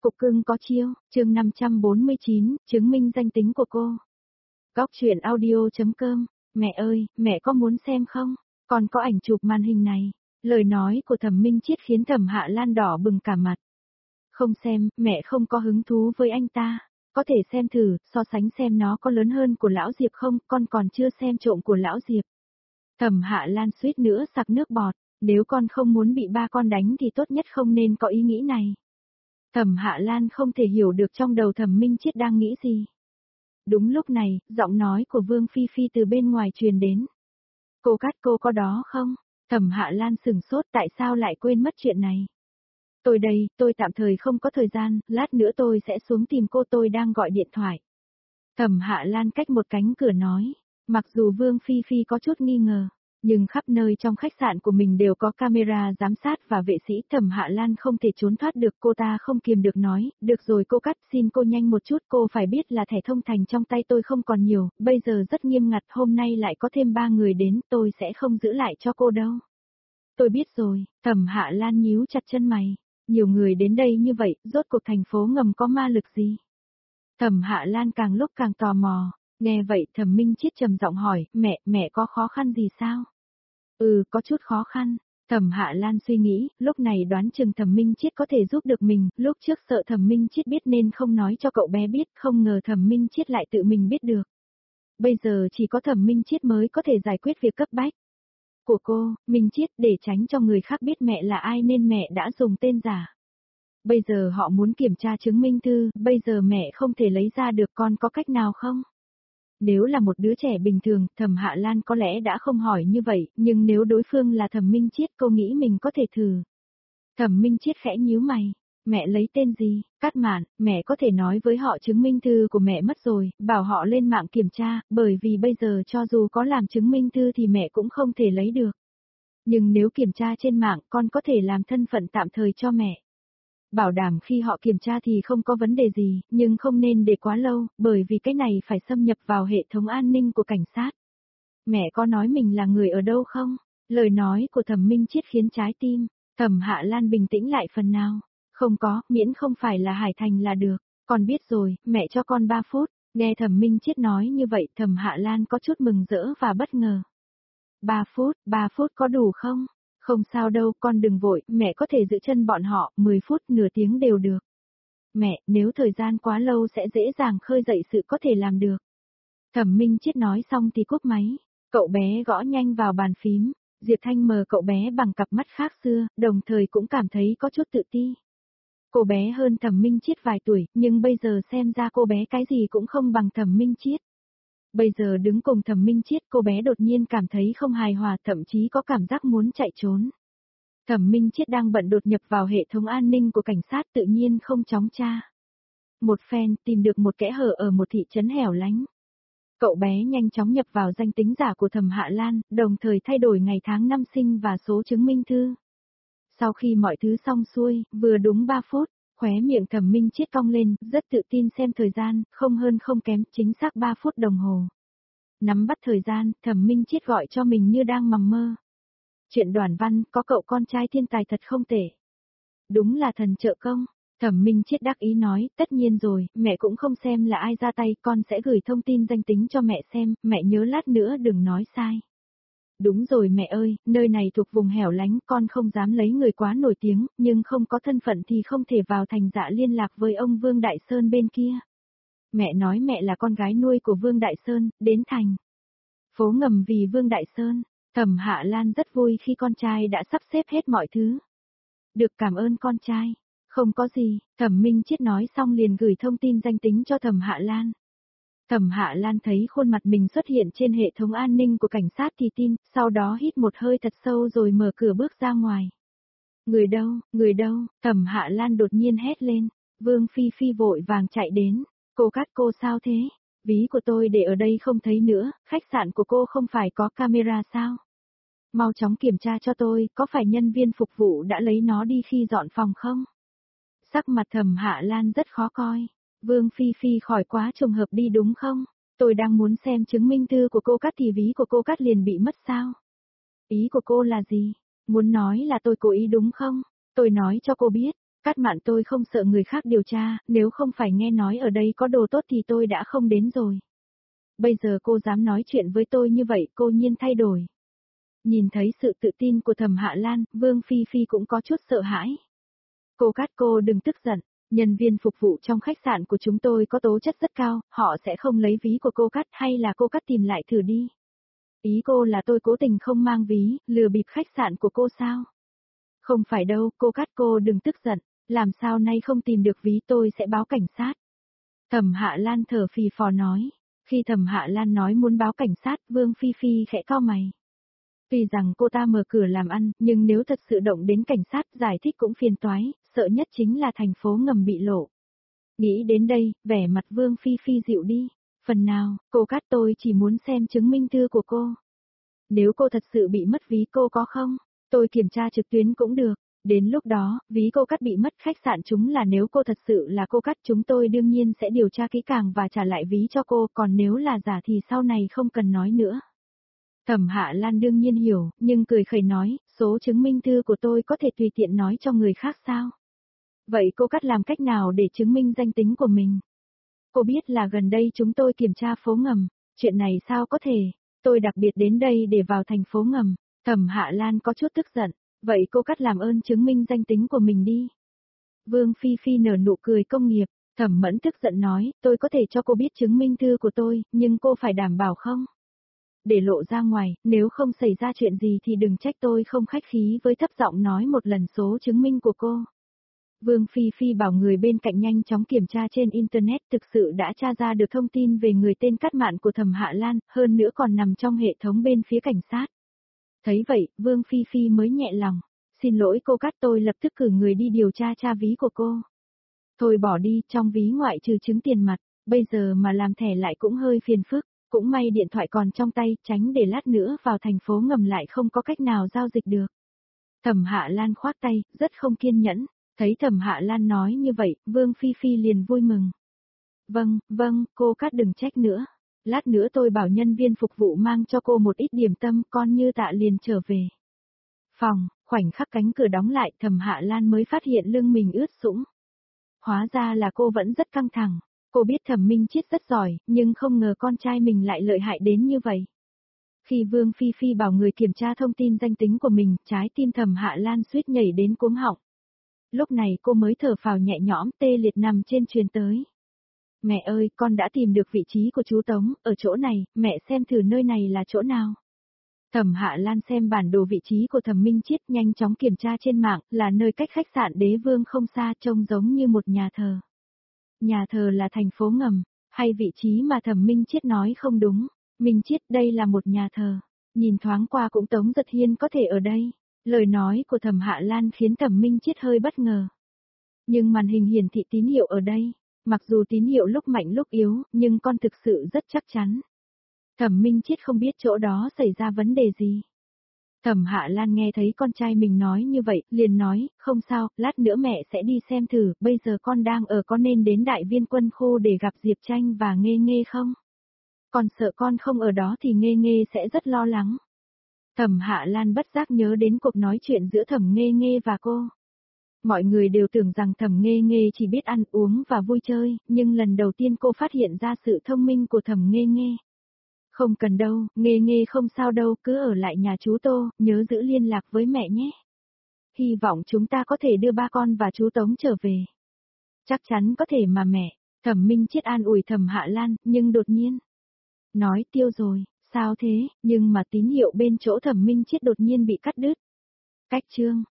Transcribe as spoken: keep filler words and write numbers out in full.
Cục cưng có chiêu, chương năm trăm bốn mươi chín, chứng minh danh tính của cô. Góc truyện audio.com, mẹ ơi, mẹ có muốn xem không? Còn có ảnh chụp màn hình này. Lời nói của Thẩm Minh Chiết khiến Thẩm Hạ Lan đỏ bừng cả mặt. Không xem, mẹ không có hứng thú với anh ta. Có thể xem thử, so sánh xem nó có lớn hơn của lão Diệp không, con còn chưa xem trộm của lão Diệp. Thẩm Hạ Lan suýt nữa sặc nước bọt, nếu con không muốn bị ba con đánh thì tốt nhất không nên có ý nghĩ này. Thẩm Hạ Lan không thể hiểu được trong đầu Thẩm Minh Chiết đang nghĩ gì. Đúng lúc này, giọng nói của Vương Phi Phi từ bên ngoài truyền đến. Cô Cát cô có đó không? Thẩm Hạ Lan sừng sốt tại sao lại quên mất chuyện này. Tôi đây, tôi tạm thời không có thời gian, lát nữa tôi sẽ xuống tìm cô, tôi đang gọi điện thoại. Thẩm Hạ Lan cách một cánh cửa nói, mặc dù Vương Phi Phi có chút nghi ngờ, nhưng khắp nơi trong khách sạn của mình đều có camera giám sát và vệ sĩ. Thẩm Hạ Lan không thể trốn thoát được, cô ta không kiềm được nói, được rồi cô Cát, xin cô nhanh một chút, cô phải biết là thẻ thông thành trong tay tôi không còn nhiều, bây giờ rất nghiêm ngặt, hôm nay lại có thêm ba người đến, tôi sẽ không giữ lại cho cô đâu. Tôi biết rồi, Thẩm Hạ Lan nhíu chặt chân mày, nhiều người đến đây như vậy, rốt cuộc thành phố ngầm có ma lực gì? Thẩm Hạ Lan càng lúc càng tò mò, nghe vậy Thẩm Minh Chiết trầm giọng hỏi, mẹ, mẹ có khó khăn gì sao? Ừ, có chút khó khăn. Thẩm Hạ Lan suy nghĩ, lúc này đoán chừng Thẩm Minh Chiết có thể giúp được mình, lúc trước sợ Thẩm Minh Chiết biết nên không nói cho cậu bé biết, không ngờ Thẩm Minh Chiết lại tự mình biết được. Bây giờ chỉ có Thẩm Minh Chiết mới có thể giải quyết việc cấp bách của cô, Minh Chiết, để tránh cho người khác biết mẹ là ai nên mẹ đã dùng tên giả. Bây giờ họ muốn kiểm tra chứng minh thư, bây giờ mẹ không thể lấy ra được, con có cách nào không? Nếu là một đứa trẻ bình thường, Thẩm Hạ Lan có lẽ đã không hỏi như vậy, nhưng nếu đối phương là Thẩm Minh Chiết, cô nghĩ mình có thể thử. Thẩm Minh Chiết khẽ nhíu mày, mẹ lấy tên gì? Cát Mạn, mẹ có thể nói với họ chứng minh thư của mẹ mất rồi, bảo họ lên mạng kiểm tra, bởi vì bây giờ cho dù có làm chứng minh thư thì mẹ cũng không thể lấy được. Nhưng nếu kiểm tra trên mạng, con có thể làm thân phận tạm thời cho mẹ. Bảo đảm khi họ kiểm tra thì không có vấn đề gì, nhưng không nên để quá lâu, bởi vì cái này phải xâm nhập vào hệ thống an ninh của cảnh sát. Mẹ có nói mình là người ở đâu không? Lời nói của Thẩm Minh Chiết khiến trái tim Thẩm Hạ Lan bình tĩnh lại phần nào. Không có, miễn không phải là Hải Thành là được. Con biết rồi, mẹ cho con ba phút. Nghe Thẩm Minh Chiết nói như vậy, Thẩm Hạ Lan có chút mừng rỡ và bất ngờ. ba phút, ba phút có đủ không? Không sao đâu, con đừng vội, mẹ có thể giữ chân bọn họ, mười phút, nửa tiếng đều được. Mẹ, nếu thời gian quá lâu sẽ dễ dàng khơi dậy sự có thể làm được. Thẩm Minh Chiết nói xong thì cúp máy, cậu bé gõ nhanh vào bàn phím, Diệp Thanh mờ cậu bé bằng cặp mắt khác xưa, đồng thời cũng cảm thấy có chút tự ti. Cô bé hơn Thẩm Minh Chiết vài tuổi, nhưng bây giờ xem ra cô bé cái gì cũng không bằng Thẩm Minh Chiết. Bây giờ đứng cùng Thẩm Minh Chiết, cô bé đột nhiên cảm thấy không hài hòa, thậm chí có cảm giác muốn chạy trốn. Thẩm Minh Chiết đang bận đột nhập vào hệ thống an ninh của cảnh sát, tự nhiên không chóng tra. Một phen tìm được một kẽ hở ở một thị trấn hẻo lánh. Cậu bé nhanh chóng nhập vào danh tính giả của Thẩm Hạ Lan, đồng thời thay đổi ngày tháng năm sinh và số chứng minh thư. Sau khi mọi thứ xong xuôi, vừa đúng ba phút, khóe miệng Thẩm Minh Chiết cong lên, rất tự tin xem thời gian, không hơn không kém, chính xác ba phút đồng hồ. Nắm bắt thời gian, Thẩm Minh Chiết gọi cho mình như đang nằm mơ. Chuyện Đoàn Văn, có cậu con trai thiên tài thật không tệ. Đúng là thần trợ công. Thẩm Minh Chiết đắc ý nói, tất nhiên rồi, mẹ cũng không xem là ai ra tay, con sẽ gửi thông tin danh tính cho mẹ xem, mẹ nhớ lát nữa đừng nói sai. Đúng rồi mẹ ơi, nơi này thuộc vùng hẻo lánh, con không dám lấy người quá nổi tiếng, nhưng không có thân phận thì không thể vào thành dạ liên lạc với ông Vương Đại Sơn bên kia. Mẹ nói mẹ là con gái nuôi của Vương Đại Sơn, đến thành phố ngầm vì Vương Đại Sơn. Thẩm Hạ Lan rất vui khi con trai đã sắp xếp hết mọi thứ. Được, cảm ơn con trai. Không có gì, Thẩm Minh Chiết nói xong liền gửi thông tin danh tính cho Thẩm Hạ Lan. Thẩm Hạ Lan thấy khuôn mặt mình xuất hiện trên hệ thống an ninh của cảnh sát thì tin, sau đó hít một hơi thật sâu rồi mở cửa bước ra ngoài. Người đâu, người đâu, Thẩm Hạ Lan đột nhiên hét lên, Vương Phi Phi vội vàng chạy đến, cô Cát cô sao thế? Ví của tôi để ở đây không thấy nữa, khách sạn của cô không phải có camera sao? Mau chóng kiểm tra cho tôi, có phải nhân viên phục vụ đã lấy nó đi khi dọn phòng không? Sắc mặt Thẩm Hạ Lan rất khó coi. Vương Phi Phi khỏi quá trùng hợp đi đúng không? Tôi đang muốn xem chứng minh thư của cô Cát thì ví của cô Cát liền bị mất sao? Ý của cô là gì? Muốn nói là tôi cố ý đúng không? Tôi nói cho cô biết, Cát Mạn tôi không sợ người khác điều tra, nếu không phải nghe nói ở đây có đồ tốt thì tôi đã không đến rồi. Bây giờ cô dám nói chuyện với tôi như vậy, cô nhiên thay đổi. Nhìn thấy sự tự tin của Thẩm Hạ Lan, Vương Phi Phi cũng có chút sợ hãi. Cô Cát, cô đừng tức giận, nhân viên phục vụ trong khách sạn của chúng tôi có tố chất rất cao, họ sẽ không lấy ví của cô Cát, hay là cô Cát tìm lại thử đi. Ý cô là tôi cố tình không mang ví, lừa bịp khách sạn của cô sao? Không phải đâu, cô Cát, cô đừng tức giận, làm sao nay không tìm được ví tôi sẽ báo cảnh sát. Thẩm Hạ Lan thở phì phò nói. Khi Thẩm Hạ Lan nói muốn báo cảnh sát, Vương Phi Phi khẽ cau mày. Tuy rằng cô ta mở cửa làm ăn, nhưng nếu thật sự động đến cảnh sát giải thích cũng phiền toái, sợ nhất chính là thành phố ngầm bị lộ. Nghĩ đến đây, vẻ mặt Vương Phi Phi dịu đi. Phần nào, cô Cát, tôi chỉ muốn xem chứng minh thư của cô. Nếu cô thật sự bị mất ví cô có không? Tôi kiểm tra trực tuyến cũng được. Đến lúc đó, ví cô Cát bị mất khách sạn chúng là nếu cô thật sự là cô Cát chúng tôi đương nhiên sẽ điều tra kỹ càng và trả lại ví cho cô, còn nếu là giả thì sau này không cần nói nữa. Thẩm Hạ Lan đương nhiên hiểu, nhưng cười khẩy nói, số chứng minh thư của tôi có thể tùy tiện nói cho người khác sao? Vậy cô Cát làm cách nào để chứng minh danh tính của mình? Cô biết là gần đây chúng tôi kiểm tra phố ngầm, chuyện này sao có thể, tôi đặc biệt đến đây để vào thành phố ngầm. Thẩm Hạ Lan có chút tức giận, vậy cô Cát làm ơn chứng minh danh tính của mình đi. Vương Phi Phi nở nụ cười công nghiệp, Thẩm Mẫn tức giận nói, tôi có thể cho cô biết chứng minh thư của tôi, nhưng cô phải đảm bảo không? Để lộ ra ngoài, nếu không xảy ra chuyện gì thì đừng trách tôi không khách khí với thấp giọng nói một lần số chứng minh của cô. Vương Phi Phi bảo người bên cạnh nhanh chóng kiểm tra trên Internet thực sự đã tra ra được thông tin về người tên Cát Mạn của Thẩm Hạ Lan, hơn nữa còn nằm trong hệ thống bên phía cảnh sát. Thấy vậy, Vương Phi Phi mới nhẹ lòng. Xin lỗi cô Cát, tôi lập tức cử người đi điều tra tra ví của cô. Thôi bỏ đi, trong ví ngoại trừ chứng tiền mặt, bây giờ mà làm thẻ lại cũng hơi phiền phức, cũng may điện thoại còn trong tay, tránh để lát nữa vào thành phố ngầm lại không có cách nào giao dịch được. Thẩm Hạ Lan khoát tay, rất không kiên nhẫn, thấy Thẩm Hạ Lan nói như vậy, Vương Phi Phi liền vui mừng. Vâng, vâng, cô Cát đừng trách nữa. Lát nữa tôi bảo nhân viên phục vụ mang cho cô một ít điểm tâm, con Như Tạ liền trở về. Phòng, khoảnh khắc cánh cửa đóng lại, Thẩm Hạ Lan mới phát hiện lưng mình ướt sũng. Hóa ra là cô vẫn rất căng thẳng. Cô biết Thẩm Minh Chiết rất giỏi, nhưng không ngờ con trai mình lại lợi hại đến như vậy. Khi Vương Phi Phi bảo người kiểm tra thông tin danh tính của mình, trái tim Thẩm Hạ Lan suýt nhảy đến cuống họng. Lúc này cô mới thở phào nhẹ nhõm, tê liệt nằm trên truyền tới. Mẹ ơi, con đã tìm được vị trí của chú Tống, ở chỗ này, mẹ xem thử nơi này là chỗ nào. Thẩm Hạ Lan xem bản đồ vị trí của Thẩm Minh Chiết, nhanh chóng kiểm tra trên mạng, là nơi cách khách sạn Đế Vương không xa, trông giống như một nhà thờ. Nhà thờ là thành phố ngầm, hay vị trí mà Thẩm Minh Chiết nói không đúng. Minh Chiết, đây là một nhà thờ. Nhìn thoáng qua cũng Tống Giật Hiên có thể ở đây. Lời nói của Thẩm Hạ Lan khiến Thẩm Minh Chiết hơi bất ngờ. Nhưng màn hình hiển thị tín hiệu ở đây. Mặc dù tín hiệu lúc mạnh lúc yếu, nhưng con thực sự rất chắc chắn. Thẩm Minh Chiết không biết chỗ đó xảy ra vấn đề gì. Thẩm Hạ Lan nghe thấy con trai mình nói như vậy, liền nói, không sao, lát nữa mẹ sẽ đi xem thử, bây giờ con đang ở, có nên đến Đại Viên Quân Khu để gặp Diệp Tranh và Nghê Nghê không? Còn sợ con không ở đó thì Nghê Nghê sẽ rất lo lắng. Thẩm Hạ Lan bất giác nhớ đến cuộc nói chuyện giữa Thẩm Nghê Nghê và cô. Mọi người đều tưởng rằng Thẩm Nghê Nghê chỉ biết ăn uống và vui chơi, nhưng lần đầu tiên cô phát hiện ra sự thông minh của Thẩm Nghê Nghê. Không cần đâu, Nghê Nghê không sao đâu, cứ ở lại nhà chú Tô, nhớ giữ liên lạc với mẹ nhé. Hy vọng chúng ta có thể đưa ba con và chú Tống trở về. Chắc chắn có thể mà mẹ. Thẩm Minh Chiết an ủi Thẩm Hạ Lan, nhưng đột nhiên. Nói tiêu rồi, sao thế, nhưng mà tín hiệu bên chỗ Thẩm Minh Chiết đột nhiên bị cắt đứt. Cách chương.